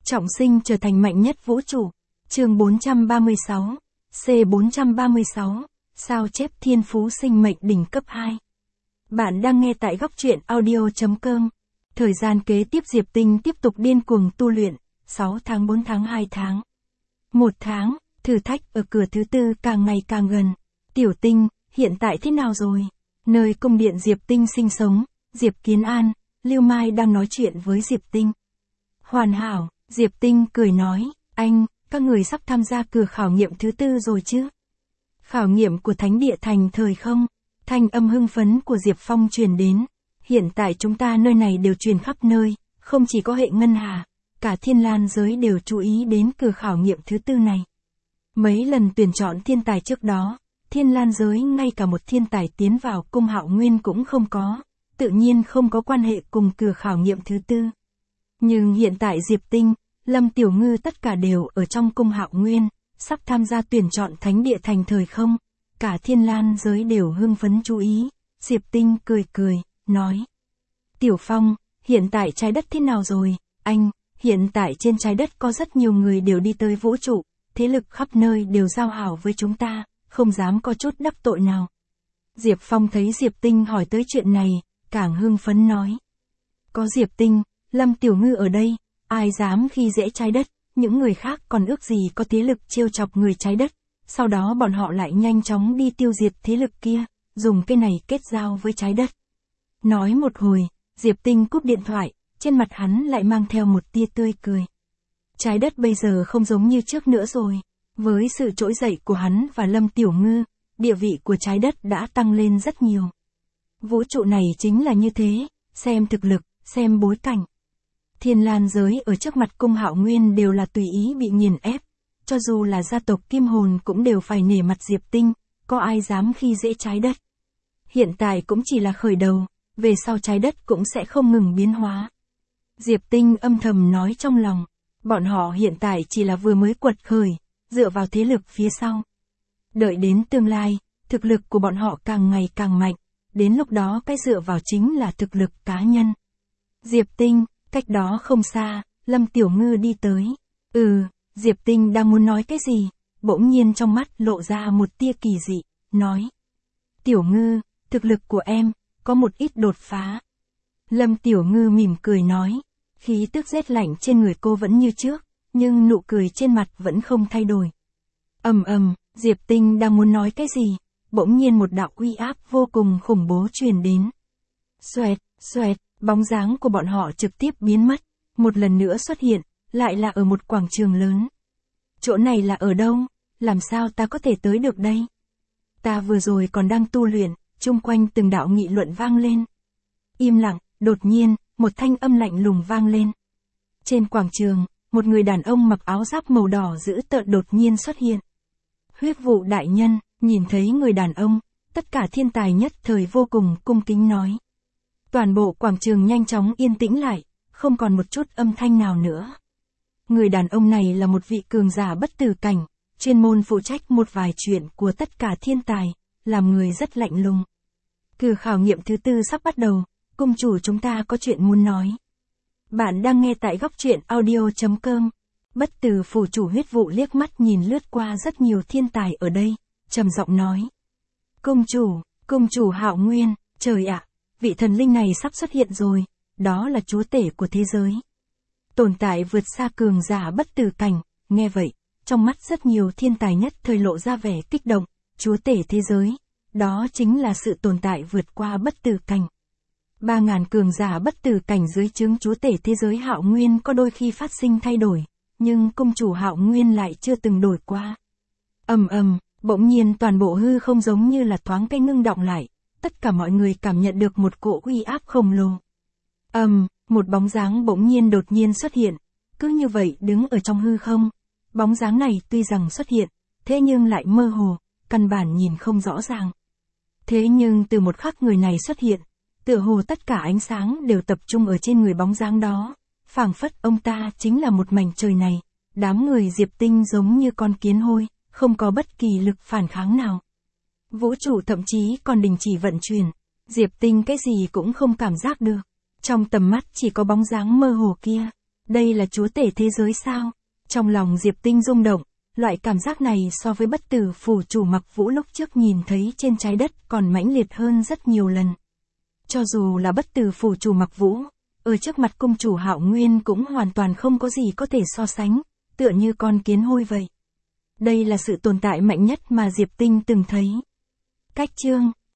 Trọng sinh trở thành mạnh nhất vũ trụ. Chương 436. C436. Sao chép thiên phú sinh mệnh đỉnh cấp 2. Bạn đang nghe tại góc truyện audio.com. Thời gian kế tiếp Diệp Tinh tiếp tục điên cuồng tu luyện. 6 tháng 4 tháng 2 tháng. 1 tháng, thử thách ở cửa thứ tư càng ngày càng gần. Tiểu Tinh, hiện tại thế nào rồi? Nơi cung điện Diệp Tinh sinh sống, Diệp Kiến An, Lưu Mai đang nói chuyện với Diệp Tinh. Hoàn hảo, Diệp Tinh cười nói, anh, các người sắp tham gia cửa khảo nghiệm thứ tư rồi chứ? Khảo nghiệm của Thánh địa thành thời không? Thanh âm hưng phấn của Diệp Phong truyền đến. Hiện tại chúng ta nơi này đều truyền khắp nơi, không chỉ có hệ ngân hà, cả thiên lan giới đều chú ý đến cửa khảo nghiệm thứ tư này. Mấy lần tuyển chọn thiên tài trước đó, thiên lan giới ngay cả một thiên tài tiến vào cung Hạo Nguyên cũng không có, tự nhiên không có quan hệ cùng cửa khảo nghiệm thứ tư. Nhưng hiện tại Diệp Tinh, Lâm Tiểu Ngư tất cả đều ở trong cung Hạo Nguyên, sắp tham gia tuyển chọn Thánh địa thành thời không, cả thiên lan giới đều hưng phấn chú ý. Diệp Tinh cười cười, nói. Tiểu Phong, hiện tại trái đất thế nào rồi? Anh, hiện tại trên trái đất có rất nhiều người đều đi tới vũ trụ, thế lực khắp nơi đều giao hảo với chúng ta, không dám có chút đắc tội nào. Diệp Phong thấy Diệp Tinh hỏi tới chuyện này, càng hưng phấn nói. Có Diệp Tinh, Lâm Tiểu Ngư ở đây, ai dám khi dễ trái đất, những người khác còn ước gì có thế lực trêu chọc người trái đất, sau đó bọn họ lại nhanh chóng đi tiêu diệt thế lực kia, dùng cái này kết giao với trái đất. Nói một hồi, Diệp Tinh cúp điện thoại, trên mặt hắn lại mang theo một tia tươi cười. Trái đất bây giờ không giống như trước nữa rồi, với sự trỗi dậy của hắn và Lâm Tiểu Ngư, địa vị của trái đất đã tăng lên rất nhiều. Vũ trụ này chính là như thế, xem thực lực, xem bối cảnh. Thiên lan giới ở trước mặt cung Hạo Nguyên đều là tùy ý bị nghiền ép, cho dù là gia tộc Kim Hồn cũng đều phải nể mặt Diệp Tinh, có ai dám khi dễ trái đất. Hiện tại cũng chỉ là khởi đầu, về sau trái đất cũng sẽ không ngừng biến hóa. Diệp Tinh âm thầm nói trong lòng, bọn họ hiện tại chỉ là vừa mới quật khởi, dựa vào thế lực phía sau. Đợi đến tương lai, thực lực của bọn họ càng ngày càng mạnh, đến lúc đó cái dựa vào chính là thực lực cá nhân. Diệp Tinh, cách đó không xa, Lâm Tiểu Ngư đi tới. Diệp Tinh đang muốn nói cái gì, bỗng nhiên trong mắt lộ ra một tia kỳ dị, nói. Tiểu Ngư, thực lực của em, có một ít đột phá. Lâm Tiểu Ngư mỉm cười nói, khí tức rét lạnh trên người cô vẫn như trước, nhưng nụ cười trên mặt vẫn không thay đổi. Diệp Tinh đang muốn nói cái gì, bỗng nhiên một đạo uy áp vô cùng khủng bố truyền đến. Xoẹt, xoẹt, bóng dáng của bọn họ trực tiếp biến mất, một lần nữa xuất hiện, lại là ở một quảng trường lớn. Chỗ này là ở đâu? Làm sao ta có thể tới được đây? Ta vừa rồi còn đang tu luyện, chung quanh từng đạo nghị luận vang lên. Im lặng, đột nhiên, một thanh âm lạnh lùng vang lên. Trên quảng trường, một người đàn ông mặc áo giáp màu đỏ dữ tợn đột nhiên xuất hiện. Huyết Vụ đại nhân, nhìn thấy người đàn ông, tất cả thiên tài nhất thời vô cùng cung kính nói. Toàn bộ quảng trường nhanh chóng yên tĩnh lại, không còn một chút âm thanh nào nữa. Người đàn ông này là một vị cường giả bất tử cảnh, chuyên môn phụ trách một vài chuyện của tất cả thiên tài, làm người rất lạnh lùng. Cửa khảo nghiệm thứ tư sắp bắt đầu, cung chủ chúng ta có chuyện muốn nói. Bạn đang nghe tại góc truyện audio.com. Bất tử phủ chủ Huyết Vụ liếc mắt nhìn lướt qua rất nhiều thiên tài ở đây, trầm giọng nói. Cung chủ Hạo Nguyên, trời ạ, vị thần linh này sắp xuất hiện rồi, đó là chúa tể của thế giới. Tồn tại vượt xa cường giả bất tử cảnh, nghe vậy, trong mắt rất nhiều thiên tài nhất thời lộ ra vẻ kích động, chúa tể thế giới, đó chính là sự tồn tại vượt qua bất tử cảnh. 3.000 cường giả bất tử cảnh dưới trướng chúa tể thế giới Hạo Nguyên có đôi khi phát sinh thay đổi, nhưng cung chủ Hạo Nguyên lại chưa từng đổi qua. Bỗng nhiên toàn bộ hư không giống như là thoáng cái ngưng đọng lại, tất cả mọi người cảm nhận được một cỗ uy áp khổng lồ. Một bóng dáng bỗng nhiên đột nhiên xuất hiện, cứ như vậy đứng ở trong hư không. Bóng dáng này tuy rằng xuất hiện, thế nhưng lại mơ hồ, căn bản nhìn không rõ ràng. Thế nhưng từ một khắc người này xuất hiện, tựa hồ tất cả ánh sáng đều tập trung ở trên người bóng dáng đó, phảng phất ông ta chính là một mảnh trời này. Đám người Diệp Tinh giống như con kiến hôi, không có bất kỳ lực phản kháng nào. Vũ trụ thậm chí còn đình chỉ vận chuyển, Diệp Tinh cái gì cũng không cảm giác được. Trong tầm mắt chỉ có bóng dáng mơ hồ kia. Đây là chúa tể thế giới sao? Trong lòng Diệp Tinh rung động, loại cảm giác này so với bất tử phủ chủ Mặc Vũ lúc trước nhìn thấy trên trái đất còn mãnh liệt hơn rất nhiều lần. Cho dù là bất tử phủ chủ Mặc Vũ, ở trước mặt cung chủ Hạo Nguyên cũng hoàn toàn không có gì có thể so sánh, tựa như con kiến hôi vậy. Đây là sự tồn tại mạnh nhất mà Diệp Tinh từng thấy. Cách chương